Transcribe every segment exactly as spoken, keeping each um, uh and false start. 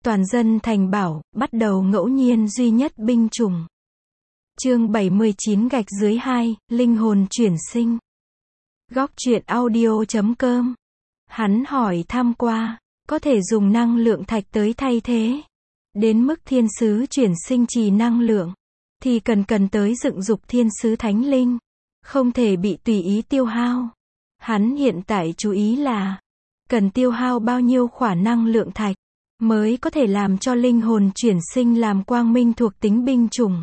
Toàn dân thành bảo, bắt đầu ngẫu nhiên duy nhất binh chủng. Chương bảy mươi chín gạch dưới hai, linh hồn chuyển sinh. Góc truyện audio chấm com. Hắn hỏi tham qua, có thể dùng năng lượng thạch tới thay thế. Đến mức thiên sứ chuyển sinh trì năng lượng, thì cần cần tới dựng dục thiên sứ thánh linh. Không thể bị tùy ý tiêu hao. Hắn hiện tại chú ý là, cần tiêu hao bao nhiêu khỏa năng lượng thạch, mới có thể làm cho linh hồn chuyển sinh làm quang minh thuộc tính binh chủng.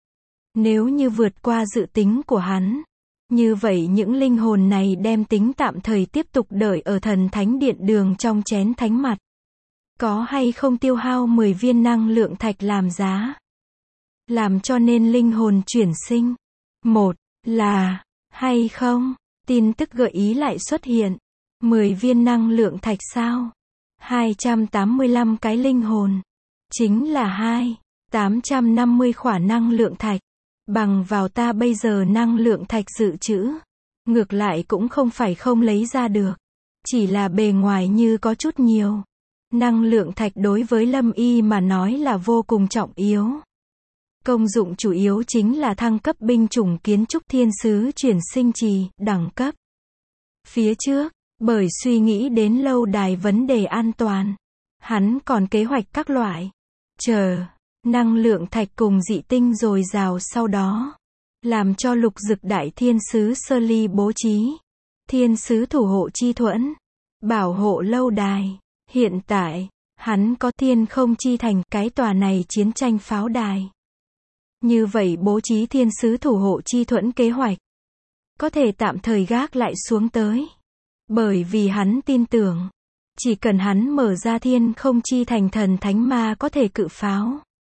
Nếu như vượt qua dự tính của hắn, như vậy những linh hồn này đem tính tạm thời tiếp tục đợi ở thần thánh điện đường trong chén thánh mặt. Có hay không tiêu hao mười viên năng lượng thạch làm giá. Làm cho nên linh hồn chuyển sinh. Một là, hay không, tin tức gợi ý lại xuất hiện. mười viên năng lượng thạch sao? hai trăm tám mươi lăm cái linh hồn. Chính là hai, tám trăm năm mươi khỏa năng lượng thạch. Bằng vào ta bây giờ năng lượng thạch dự trữ. Ngược lại cũng không phải không lấy ra được. Chỉ là bề ngoài như có chút nhiều. Năng lượng thạch đối với Lâm Y mà nói là vô cùng trọng yếu. Công dụng chủ yếu chính là thăng cấp binh chủng kiến trúc thiên sứ chuyển sinh trì, đẳng cấp. Phía trước, bởi suy nghĩ đến lâu đài vấn đề an toàn, hắn còn kế hoạch các loại. Chờ, năng lượng thạch cùng dị tinh dồi dào sau đó. Làm cho lục dực đại thiên sứ sơ ly bố trí. Thiên sứ thủ hộ chi thuẫn. Bảo hộ lâu đài. Hiện tại, hắn có thiên không chi thành cái tòa này chiến tranh pháo đài. Như vậy bố trí thiên sứ thủ hộ chi thuẫn kế hoạch. Có thể tạm thời gác lại xuống tới. Bởi vì hắn tin tưởng. Chỉ cần hắn mở ra thiên không chi thành thần thánh ma có thể cự pháo.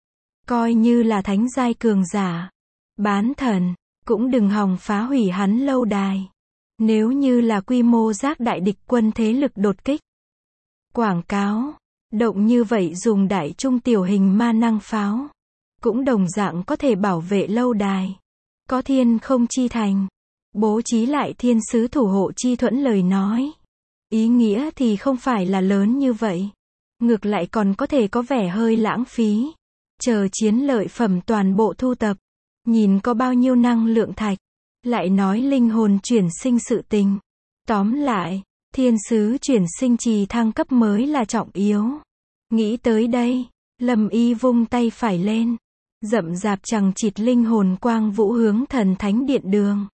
Coi như là thánh giai cường giả. Bán thần. Cũng đừng hòng phá hủy hắn lâu đài. Nếu như là quy mô giác đại địch quân thế lực đột kích. Quảng cáo. Động như vậy dùng đại trung tiểu hình ma năng pháo. Cũng đồng dạng có thể bảo vệ lâu đài. Có thiên không chi thành. Bố trí lại thiên sứ thủ hộ chi thuẫn lời nói. Ý nghĩa thì không phải là lớn như vậy. Ngược lại còn có thể có vẻ hơi lãng phí. Chờ chiến lợi phẩm toàn bộ thu tập. Nhìn có bao nhiêu năng lượng thạch. Lại nói linh hồn chuyển sinh sự tình. Tóm lại, thiên sứ chuyển sinh trì thăng cấp mới là trọng yếu. Nghĩ tới đây, Lâm Y vung tay phải lên. Rậm rạp chằng chịt linh hồn quang vũ hướng thần thánh điện đường.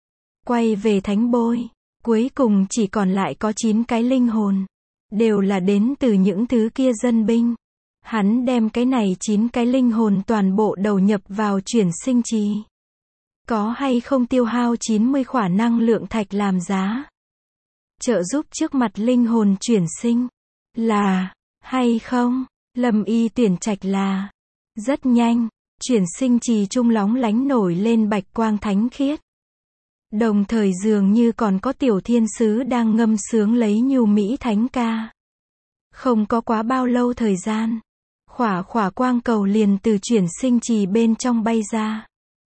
Quay về thánh bôi. Cuối cùng chỉ còn lại có chín cái linh hồn. Đều là đến từ những thứ kia dân binh. Hắn đem cái này chín cái linh hồn toàn bộ đầu nhập vào chuyển sinh trì. Có hay không tiêu hao chín mươi khỏa năng lượng thạch làm giá. Trợ giúp trước mặt linh hồn chuyển sinh. Là, hay không, Lâm Y tuyển trạch là. Rất nhanh, chuyển sinh trì trung lóng lánh nổi lên bạch quang thánh khiết. Đồng thời dường như còn có tiểu thiên sứ đang ngâm sướng lấy nhu mỹ thánh ca. Không có quá bao lâu thời gian. Khỏa khỏa quang cầu liền từ chuyển sinh trì bên trong bay ra.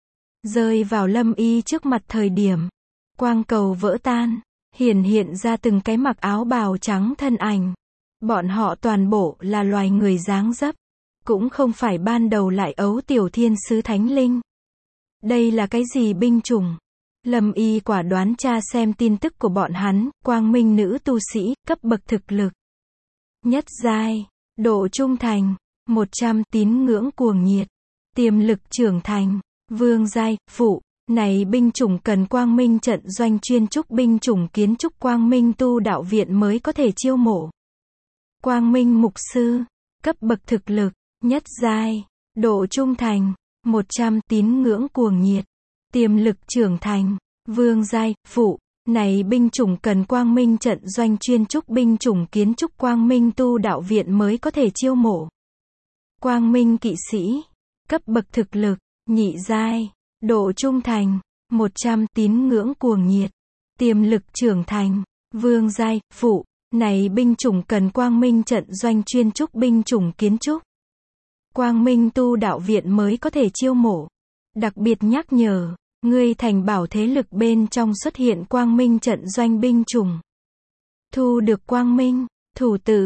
Rơi vào Lâm Y trước mặt thời điểm. Quang cầu vỡ tan. Hiển hiện ra từng cái mặc áo bào trắng thân ảnh. Bọn họ toàn bộ là loài người dáng dấp. Cũng không phải ban đầu lại ấu tiểu thiên sứ thánh linh. Đây là cái gì binh chủng? Lâm Y quả đoán tra xem tin tức của bọn hắn. Quang minh nữ tu sĩ, cấp bậc thực lực. Nhất giai, độ trung thành, một trăm tín ngưỡng cuồng nhiệt. Tiềm lực trưởng thành, vương giai, phụ. Này binh chủng cần quang minh trận doanh chuyên trúc binh chủng kiến trúc quang minh tu đạo viện mới có thể chiêu mộ. Quang minh mục sư, cấp bậc thực lực, nhất giai, độ trung thành, một trăm tín ngưỡng cuồng nhiệt. Tiềm lực trưởng thành, vương giai, phụ. Này binh chủng cần quang minh trận doanh chuyên trúc binh chủng kiến trúc quang minh tu đạo viện mới có thể chiêu mộ. Quang minh kỵ sĩ, cấp bậc thực lực, nhị giai, độ trung thành, một trăm tín ngưỡng cuồng nhiệt. Tiềm lực trưởng thành, vương giai, phụ. Này binh chủng cần quang minh trận doanh chuyên trúc binh chủng kiến trúc. Quang minh tu đạo viện mới có thể chiêu mộ. Đặc biệt nhắc nhở, ngươi thành bảo thế lực bên trong xuất hiện quang minh trận doanh binh chủng. Thu được quang minh, thủ tự,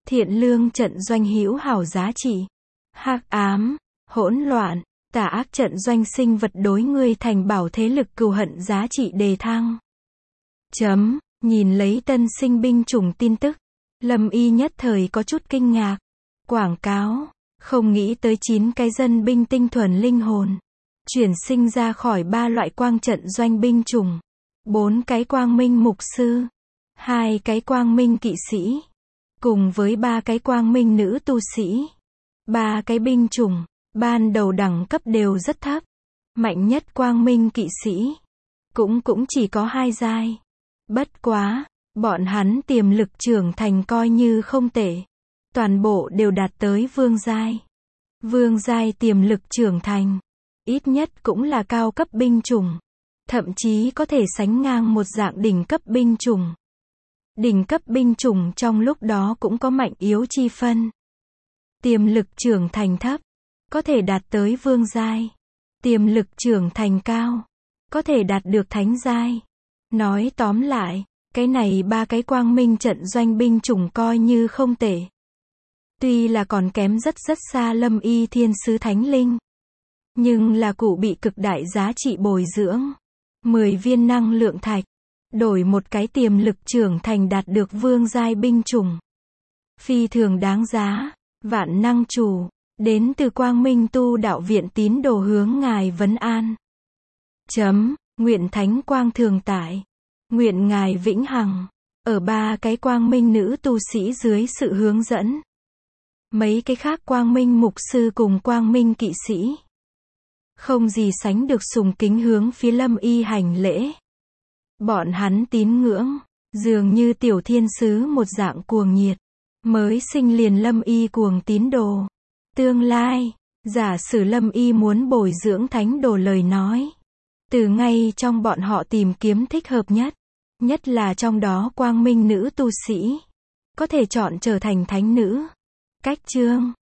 thiện lương trận doanh hữu hảo giá trị, hắc ám, hỗn loạn, tà ác trận doanh sinh vật đối ngươi thành bảo thế lực cừu hận giá trị đề thăng. Chấm, nhìn lấy tân sinh binh chủng tin tức, Lâm Y nhất thời có chút kinh ngạc. Quảng cáo, không nghĩ tới chín cái dân binh tinh thuần linh hồn, chuyển sinh ra khỏi ba loại quang trận doanh binh chủng, bốn cái quang minh mục sư, hai cái quang minh kỵ sĩ, cùng với ba cái quang minh nữ tu sĩ. Ba cái binh chủng, ban đầu đẳng cấp đều rất thấp. Mạnh nhất quang minh kỵ sĩ, cũng cũng chỉ có hai giai. Bất quá, bọn hắn tiềm lực trưởng thành coi như không tệ. Toàn bộ đều đạt tới vương giai. Vương giai tiềm lực trưởng thành, ít nhất cũng là cao cấp binh chủng. Thậm chí có thể sánh ngang một dạng đỉnh cấp binh chủng. Đỉnh cấp binh chủng trong lúc đó cũng có mạnh yếu chi phân. Tiềm lực trưởng thành thấp, có thể đạt tới vương giai. Tiềm lực trưởng thành cao, có thể đạt được thánh giai. Nói tóm lại, cái này ba cái quang minh trận doanh binh chủng coi như không tệ. Tuy là còn kém rất rất xa Lâm Y thiên sứ thánh linh, nhưng là cụ bị cực đại giá trị bồi dưỡng. mười viên năng lượng thạch, đổi một cái tiềm lực trưởng thành đạt được vương giai binh chủng. Phi thường đáng giá. Vạn năng chủ, đến từ Quang Minh Tu Đạo Viện tín đồ hướng ngài vấn an. Chấm, nguyện thánh quang thường tại. Nguyện ngài vĩnh hằng. Ở ba cái quang minh nữ tu sĩ dưới sự hướng dẫn. Mấy cái khác quang minh mục sư cùng quang minh kỵ sĩ. Không gì sánh được sùng kính hướng phía Lâm Y hành lễ. Bọn hắn tín ngưỡng, dường như tiểu thiên sứ một dạng cuồng nhiệt. Mới sinh liền Lâm Y cuồng tín đồ. Tương lai, giả sử Lâm Y muốn bồi dưỡng thánh đồ lời nói. Từ ngay trong bọn họ tìm kiếm thích hợp nhất. Nhất là trong đó quang minh nữ tu sĩ. Có thể chọn trở thành thánh nữ. Cách chương.